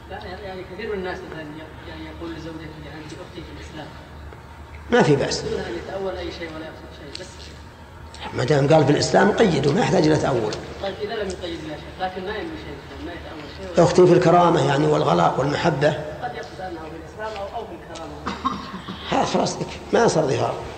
لا يعني كثير من الناس مثلا يعني يقول لزوجته أنت أختي في الإسلام. ما في بأس. دون أن يتأول أي شيء ولا يقصد شيء بس. ما دام قال في الإسلام قيده ما يحتاج إلى تأول. طيب إذا لم يقيد لا شيء لكن ما ينوي شيء ما يتأول شيء. أختي في الكرامة يعني والغلاء والمحبة. قد يقصد أنه في الإسلام أو في الكرامة. خلاص ما صار ظهار.